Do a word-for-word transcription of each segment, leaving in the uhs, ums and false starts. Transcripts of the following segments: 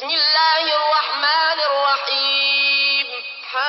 بسم الله الرحمن الرحيم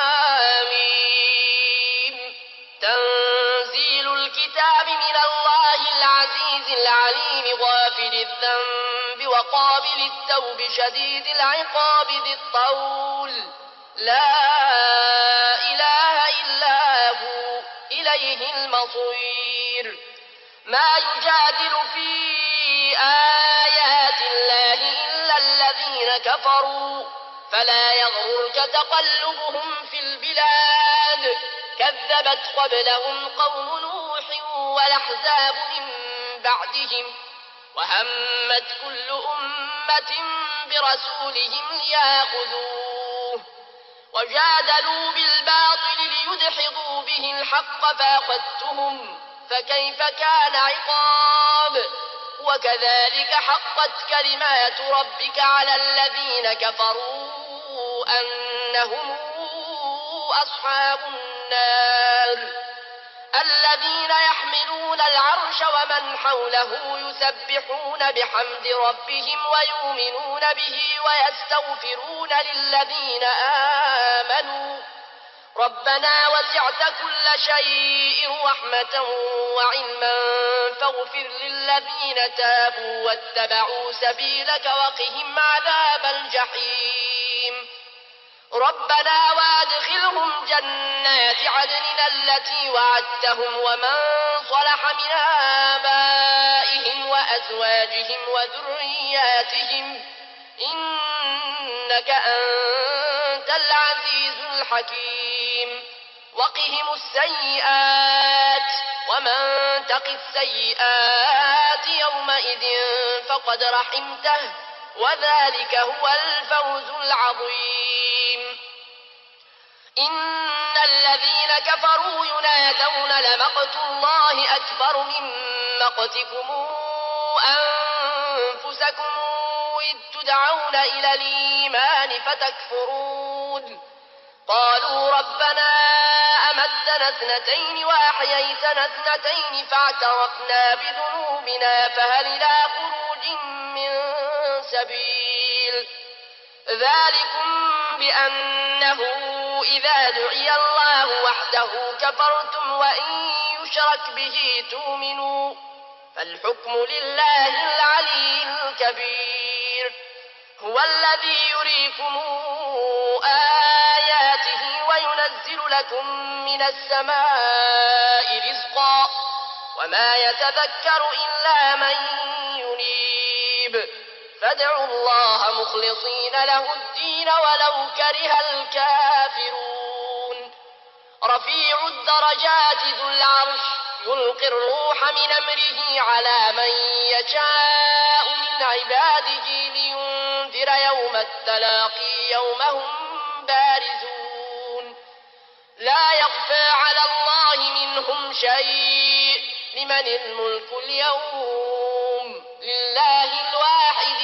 حميم تنزيل الكتاب من الله العزيز العليم غافر الذنب وقابل التوب شديد العقاب ذي الطول لا إله إلا هو إليه المصير ما يجادل في آيات الله إلا الذين كفروا فلا يغررك تقلبهم في البلاد كذبت قبلهم قوم نوح والأحزاب من بعدهم وهمت كل أمة برسولهم ليأخذوه وجادلوا بالباطل ليدحضوا به الحق فأخذتهم فكيف كان عقاب وكذلك حقت كلمات ربك على الذين كفروا أنهم أصحاب النار الذين يحملون العرش ومن حوله يسبحون بحمد ربهم ويؤمنون به ويستغفرون للذين آمنوا ربنا وسعت كل شيء رحمة وعلما فاغفر للذين تابوا واتبعوا سبيلك وقهم عذاب الجحيم ربنا وادخلهم جنات عدن التي وعدتهم ومن صلح من آبائهم وأزواجهم وذرياتهم إنك أنت العزيز الحكيم وقهم السيئات ومن تق السيئات يومئذ فقد رحمته وذلك هو الفوز العظيم إن الذين كفروا ينادون لمقت الله أكبر من مقتكم أنفسكم إذ تدعون إلى الإيمان فتكفرون قالوا ربنا أمتنا اثنتين وأحييتنا اثنتين فاعترفنا بذنوبنا فهل إلى خروج من سبيل ذلكم بأنه إذا دعي الله وحده كفرتم وإن يشرك به تؤمنوا فالحكم لله العلي الكبير هو الذي يريكم آياته وينزل لكم من السماء رزقا وما يتذكر إلا من ينيب فادعوا الله مخلصين له الدين ولو كره الكافرون رفيع الدرجات ذو العرش يلقي الروح من أمره على من يشاء من عباده لينذر يوم التلاقي يوم هم بارزون لا يخفى على الله منهم شيء لمن الملك اليوم لله الواحد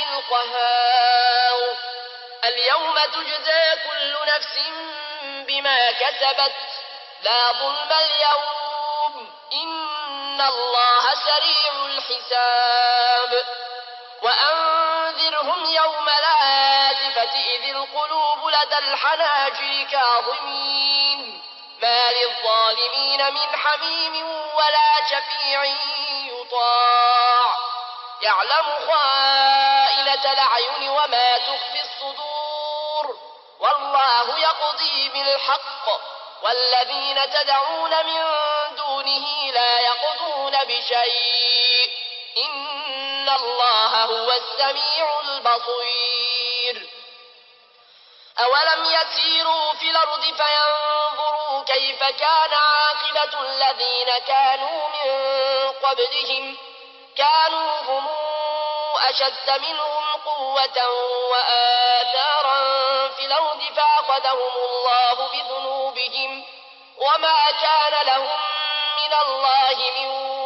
القهار اليوم تجزى كل نفس بما كسبت لا ظلم اليوم إن الله سريع الحساب وأنذرهم يوم الآزفة إذ القلوب لدى الحناجر كاظمين ما للظالمين من حميم ولا شفيع يطاع يعلم خائنة الأعين وما تخفي الصدور والله يقضي بالحق والذين تدعون من دونه لا يقضون بشيء إن الله هو السميع البصير أولم يسيروا في الأرض فينظروا كيف كان عاقبة الذين كانوا من قبلهم كانوا هم أشد منهم قوة وآثارا في الأرض فأخذهم الله بذنوبهم وما كان لهم من الله من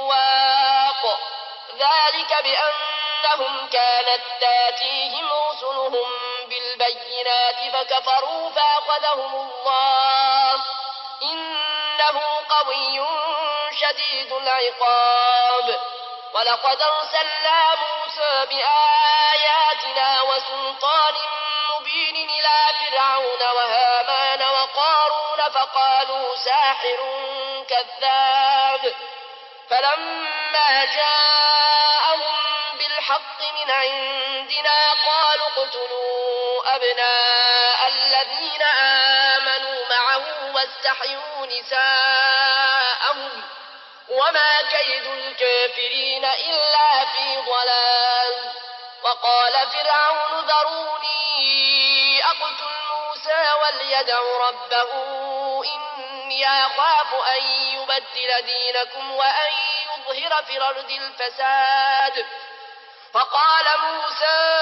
واق ذلك بأنهم كانت تاتيهم رسلهم بالبينات فكفروا فأخذهم الله إنه قوي شديد العقاب ولقد أرسلنا موسى بآياتنا وسلطان فقالوا ساحر كذاب. فلما جاءهم بالحق من عندنا قالوا اقتلوا أبناء الذين آمنوا معه واستحيوا نساءهم وما كيد الكافرين إلا في ضلال. وقال فرعون ذروني أقتل موسى وليدع ربه إني أخاف أن يبدل دينكم وأن يظهر في الأرض الفساد. فقال موسى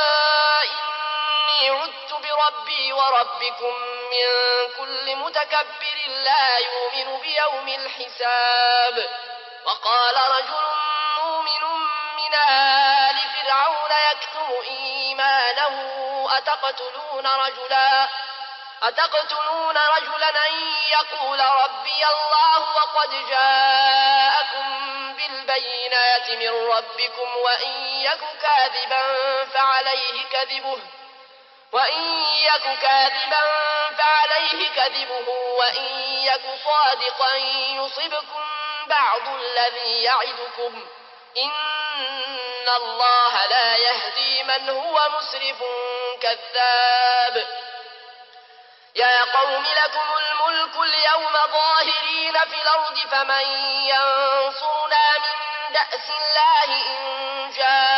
إني عدت بربي وربكم من كل متكبر لا يؤمن بيوم الحساب. وقال رجل مؤمن من آل فرعون يكتم إيمانه أتقتلون رجلا أتقتلون رجلا أن يقول ربي الله وقد جاءكم بالبينات من ربكم وإن يك كاذبا فعليه كذبه وإن يك كاذبا فعليه كذبه وإن يك صادقا يصبكم بعض الذي يعدكم إن الله لا يهدي من هو مسرف كذاب. يا قوم لكم الملك اليوم ظاهرين في الأرض فمن ينصرنا من بأس الله إن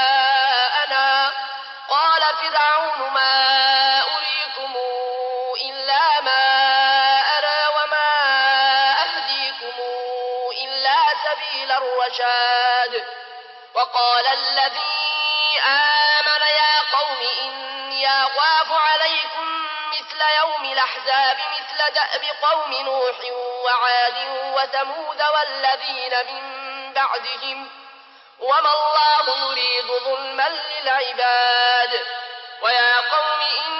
جاءنا. قال فرعون ما أريكم إلا ما أرى وما أهديكم إلا سبيل الرشاد. وقال الذي آمن يا قوم إني أخاف عليكم مثل يوم الأحزاب مثل دأب قوم نوح وعاد وثمود والذين من بعدهم وما الله يريد ظلما للعباد. ويا قوم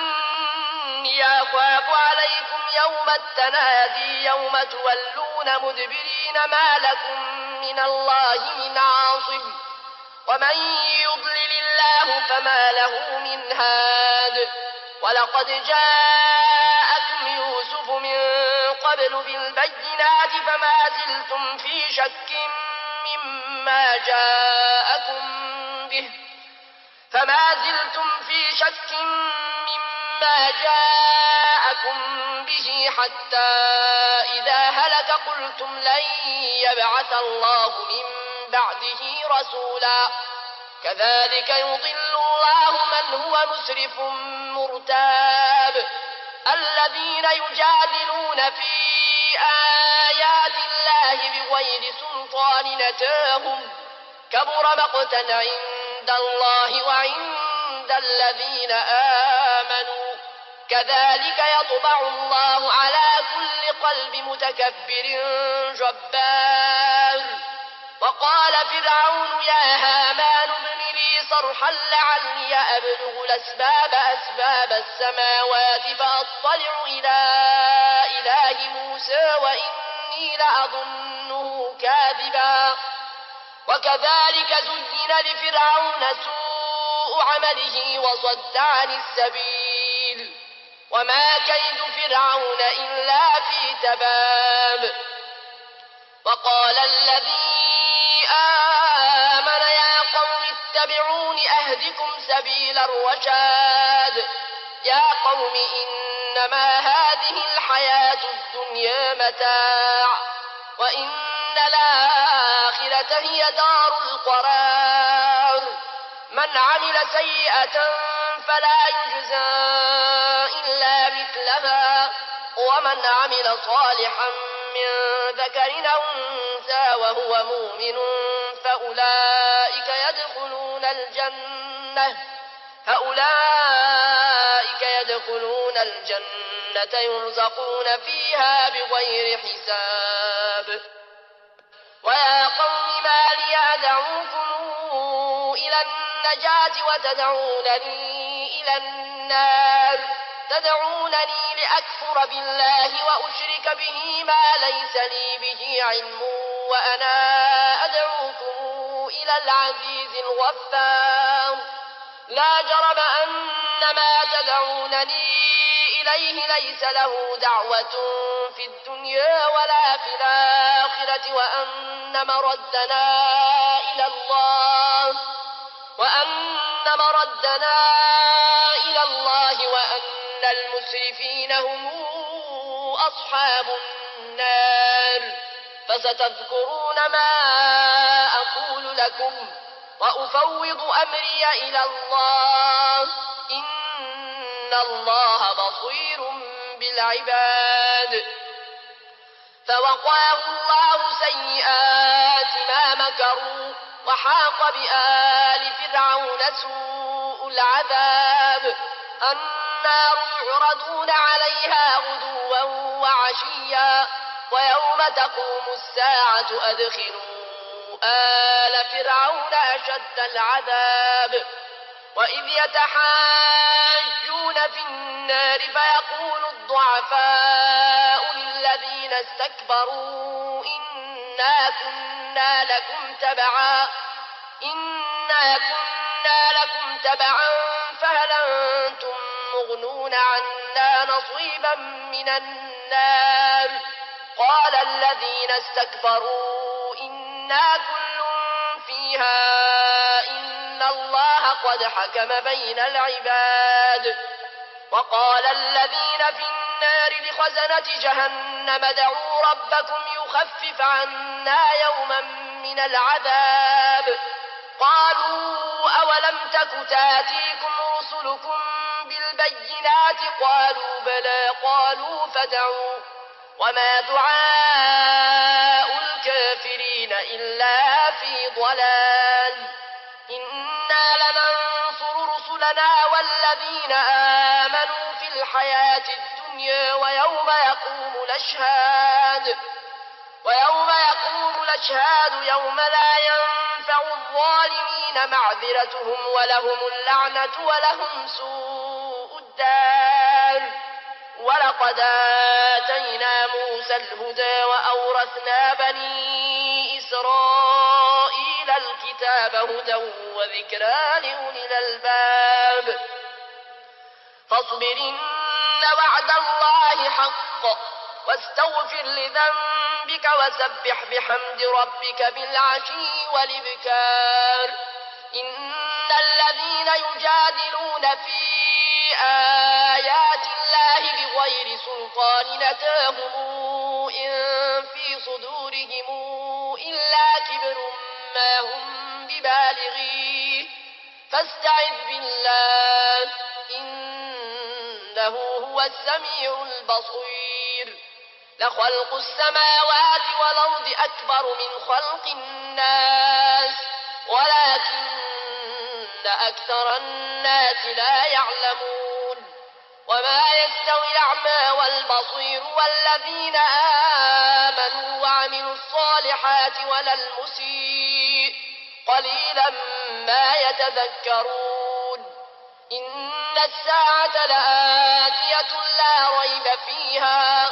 إني أخاف عليكم يوم التنادي يوم تولون مدبرين ما لكم من الله من عاصم ومن يضلل الله فما له من هاد. ولقد جاءكم يوسف من قبل بالبينات فما زلتم في شك مما جاءكم به فما زلتم في شك مما جاءكم به حتى إذا هلك قلتم لن يبعث الله من بعده رسولا. كذلك يضل الله من هو مسرف مرتاب. الذين يجادلون في آيات الله بغير سلطان نتاهم كبر مقتا عند الله وعند الذين آمنوا. كذلك يطبع الله على كل قلب متكبر جبار. وقال فرعون يا هامان ابن لي صرحا لعلي أبلغ الأسباب أسباب السماوات فأطلع إلى إله موسى وإني لأظنه كاذبا. وكذلك زين لفرعون سوء عمله وصد عن السبيل وما كيد فرعون إلا في تباب. وقال الذي آمن يا قوم اتبعون أهدكم سبيل الرشاد. يا قوم إنما هذه الحياة الدنيا متاع وإن الآخرة هي دار القرار. من عمل سيئة فلا يجزى إلا مثلها ومن عمل صالحا من ذكر أو أنثى وهو مؤمن فأولئك يدخلون الجنة فأولئك يدخلون الجنة يرزقون فيها بغير حساب. ويا قوم ما لي أدعوكم إلى النجاة وتدعونني إلى النار تدعونني لأكفر بالله وأشرك به ما ليس لي به علم وأنا أدعوكم إلى العزيز الغفار. لا جرم أن ما تدعونني إليه ليس له دعوة في الدنيا ولا في الآخرة وأن مردنا إلى الله وأن مردنا إلى الله وأن المسرفين هم أصحاب النار فستذكرون ما أقول لكم وأفوض أمري إلى الله إن الله بصير بالعباد فوقاه الله سيئات ما مكروا وحاق بآل فرعون سوء العذاب النار يعرضون عليها غدوا وعشيا ويوم تقوم الساعة أدخلوا آل فرعون أشد العذاب وإذ يتحاجون في النار فيقول الضعفاء للذين استكبروا إنا كنا لكم تبعا إنا كنا لكم تبعا فهل أنتم مغنون عنا نصيبا من النار قال الذين استكبروا إنا كل فيها إن الله قد حكم بين العباد وقال الذين في النار لخزنة جهنم ادعوا ربكم يخفف عنا يوما من العذاب قالوا أولم تك تاتيكم رسلكم بالبينات قالوا بلى قالوا فادعوا وما دعاء الكافرين إلا في ضلال إنا لننصر رسلنا والذين آمنوا في الحياة الدنيا ويوم يقوم الأشهاد ويوم يقوم الأشهاد يوم لا ينفع الظالمين معذرتهم ولهم اللعنة ولهم سوء الدار ولقد آتينا موسى الهدى وأورثنا بني إسرائيل الكتاب هدى وذكرى لأولي الألباب فاصبر إن وعد الله حق واستغفر لذنبك وسبح بحمد ربك بالعشي والإبكار إن الذين يجادلون في آيات الله بغير سلطان أتاهم إن في صدورهم إلا كبر ما هم ببالغيه فاستعذ بالله إنه هو السميع البصير لخلق السماوات والأرض أكبر من خلق الناس ولكن أكثر الناس لا يعلمون وما يستوي الأعمى والبصير والذين آمنوا وعملوا الصالحات ولا المسيء قليلا ما يتذكرون إن الساعة لآتية لا ريب فيها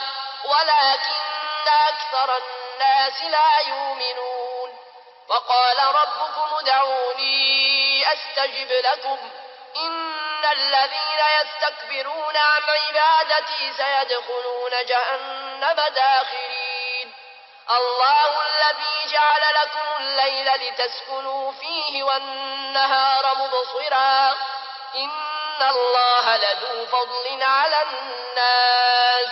ولكن أكثر الناس لا يؤمنون وقال ربكم ادعوني أستجب لكم إن الذين يستكبرون عن عبادتي سيدخلون جهنم داخرين الله الذي جعل لكم الليل لتسكنوا فيه والنهار مبصرا إن الله لذو فضل على الناس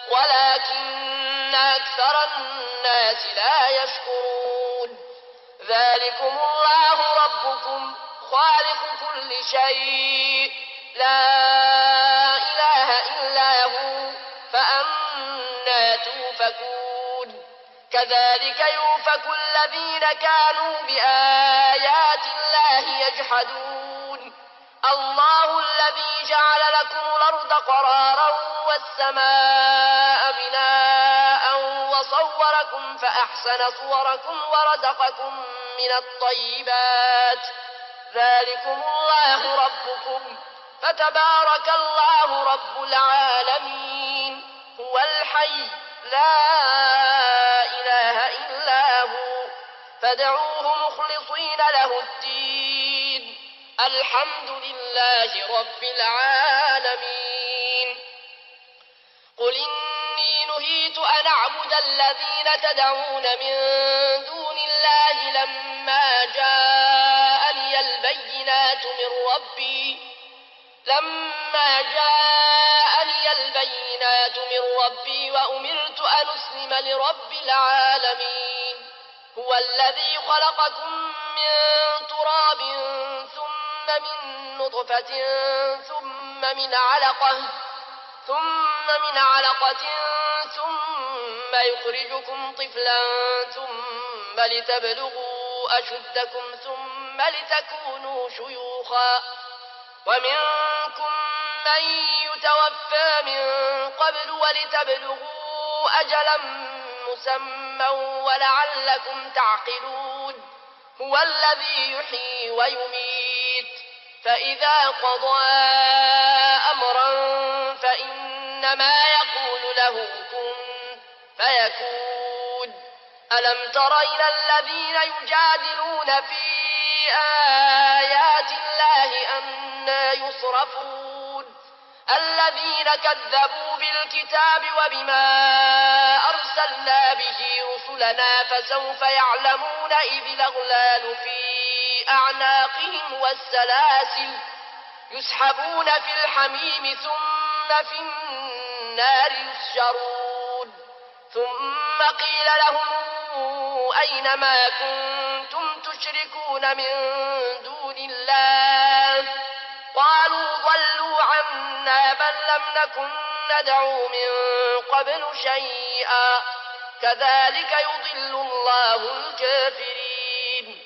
ولكن أكثر الناس لا يشكرون ذلكم الله ربكم خالق كل شيء لا إله إلا هو فأنا توفكون كذلك يؤفك الذين كانوا بآيات الله يجحدون الله الذي جعل لكم الأرض قرارا والسماء بناء وصوركم فأحسن صوركم ورزقكم من الطيبات ذلكم الله ربكم فتبارك الله رب العالمين هو الحي لا إله إلا هو فادعوه مخلصين له الدين الحمد لله رب العالمين نعبد الذين تدعون من دون الله لما جاءني البينات من ربي لما جاءني البينات من ربي وأمرت أن أسلم لرب العالمين هو الذي خلقكم من تراب ثم من نطفة ثم من علقة ثم من علقة ثم يخرجكم طفلا ثم لتبلغوا أشدكم ثم لتكونوا شيوخا ومنكم من يتوفى من قبل ولتبلغوا أجلا مسمى ولعلكم تعقلون هو الذي يحيي ويميت فإذا قضى أمرا فإنما يقول له كن فيكون ألم تر إلى الذين يجادلون في آيات الله أنى يصرفون الذين كذبوا بالكتاب وبما أرسلنا به رسلنا فسوف يعلمون إذ الأغلال في أعناقهم والسلاسل يسحبون في الحميم ثم في النار يسجرون ثم قيل لهم أين ما كنتم تشركون من دون الله قالوا ضلوا عنا بل لم نكن ندعو من قبل شيئا كذلك يضل الله الكافرين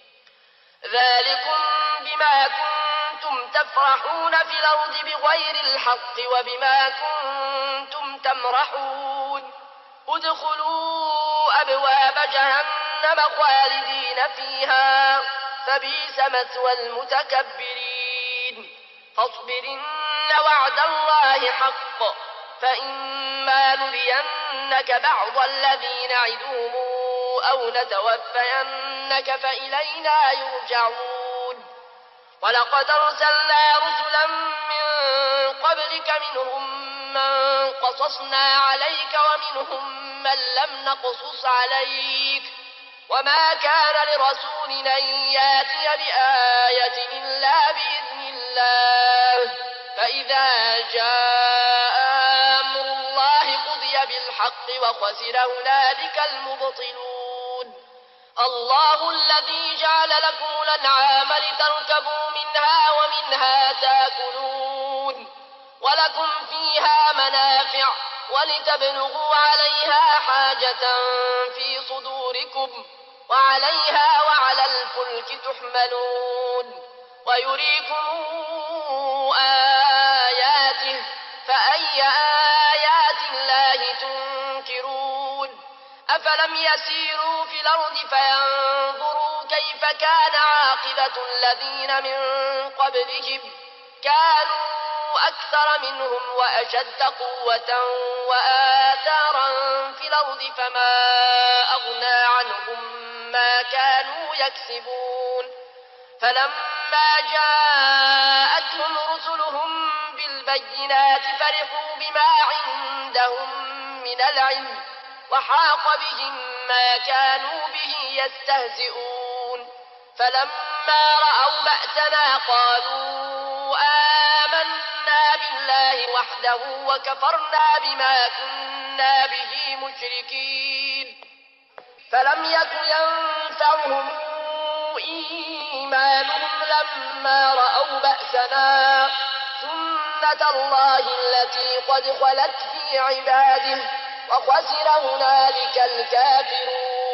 ذلكم بما كنتم تفرحون في الأرض بغير الحق وبما كنتم تمرحون ادخلوا أبواب جهنم خالدين فيها فبئس مثوى المتكبرين فاصبر إن وعد الله حق فإما نرينك بعض الذي نعدهم أو نتوفينك فإلينا يرجعون ولقد أرسلنا رسلا من قبلك منهم من قصصنا عليك ومنهم من لم نقصص عليك وما كان لرسول أن ياتي بآية إلا بإذن الله فإذا جاء أمر الله قضي بالحق وخسر هنالك المبطلون الله الذي جعل لكم الأنعام لتركبوا منها ومنها تاكلون ولكم فيها منافع ولتبلغوا عليها حاجة في صدوركم وعليها وعلى الفلك تحملون ويريكم آياته فأي آيات الله تنكرون أفلم يسيروا في الأرض فينظروا كيف كان عاقبة الذين من قبلهم كانوا أكثر منهم وأشد قوة وآثارا في الأرض فما أغنى عنهم ما كانوا يكسبون فلما جاءتهم رسلهم بالبينات فرحوا بما عندهم من العلم وحاق بهم ما كانوا به يستهزئون فلما رأوا بأسنا قالوا آمنا بالله وحده وكفرنا بما كنا به مشركين فلم يكن ينفعهم إيمانهم لما رأوا بأسنا سنة الله التي قد خلت في عباده وخسر هنالك الكافرون